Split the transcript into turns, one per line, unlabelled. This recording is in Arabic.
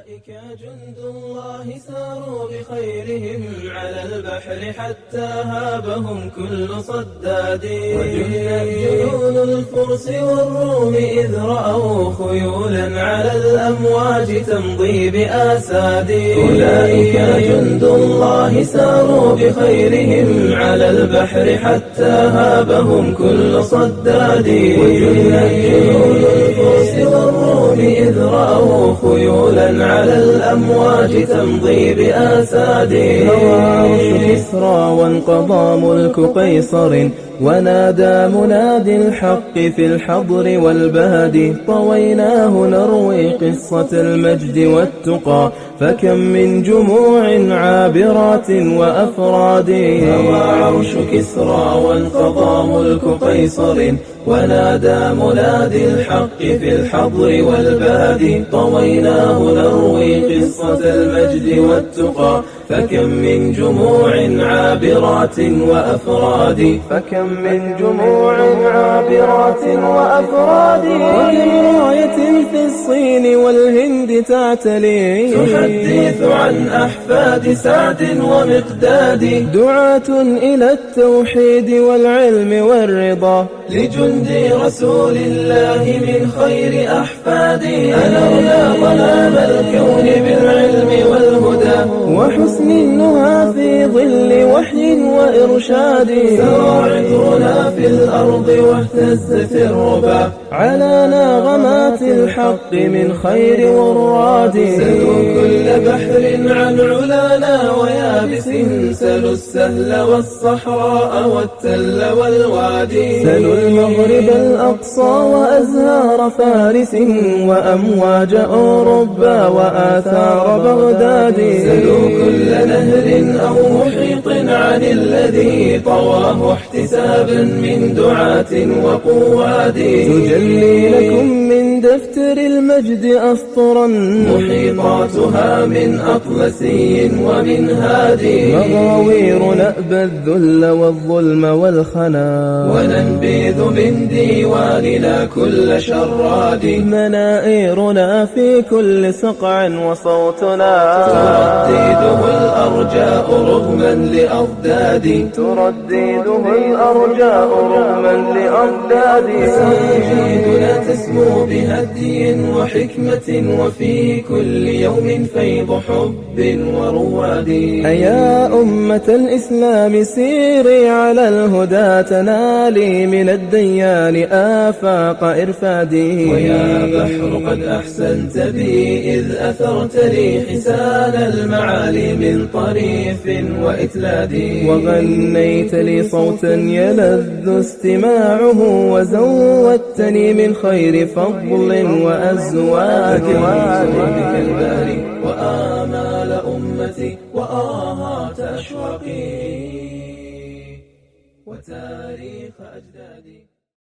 أولئك جند الله ساروا بخيرهم على البحر حتى هابهم كل صداد. وجنت جنود الفرس والروم إذ رأوا خيولا على الأمواج تمضي بآساد. أولئك جند الله ساروا بخيرهم على البحر حتى هابهم كل صداد. وجنت جنود الفرس والروم إذ رأوا خيولا على الأمواج تمضي بآساد. هوى عرش كسرى وانقضى ملك قيصر ونادى مناد الحق في الحضر والبهد. طويناه نروي قصة المجد والتقى فكم من جموع عابرات وأفراد. هوى عرش كسرى وانقضى ملك قيصر ونادى مناد الحق في الحضر والبهد. طويناه نروي قصة المجد والتقى فكم من جموع عابرات وأفراد. فكم من جموع عابرات وأفراد. وكم راية في الصين والهند تعتلي تحدث عن أحفاد سعد ومقداد. دعاة إلى التوحيد والعلم والرضا لجند رسول الله من خير أحفاد. أنرنا ظلام الكون بالعلم والهدى وحسن النهى في ظل وحي وإرشاد. سرى عطرنا في الأرض واهتزت الربا على ناغمات الحق من خير وراد. سلوا كل بحر عن علانا ويابس سلوا السهل والصحراء والتل والوادي. سلوا المغرب الأقصى وأزهار فارس وأمواج أوروبا وآثار بغداد. سلوا كل نهر أو محيط عن الذي طواه احتسابا من دعاة وقواد. تجلي لكم من دفتر المجد أسطرا محيطاتها من أطلسي ومن هادي. مغاوير نأبى الذل والظلم والخنا وننبذ من ديواننا كل شراد. منائرنا في كل سقع وصوتنا تردده الأرجاء رغما لأضداد. تردده الأرجاء رغما لأضداد. سنجيدنا تسمو بهدي وحكمة وفي كل يوم فيض حب ورواد. أيا أمة الإسلام سيري على الهدى تنالي من الديان آفاق إرفادي. ويا بحر قد أحسنت بي إذ أثرت لي حسان المعالي من طريف وإتلاد. وغنيت لي صوتا يلذ استماعه وزودتني من خير فضل وأزواج. بك الباري وآمال أمتي وآهات أشواقي وتاريخ أجدادي.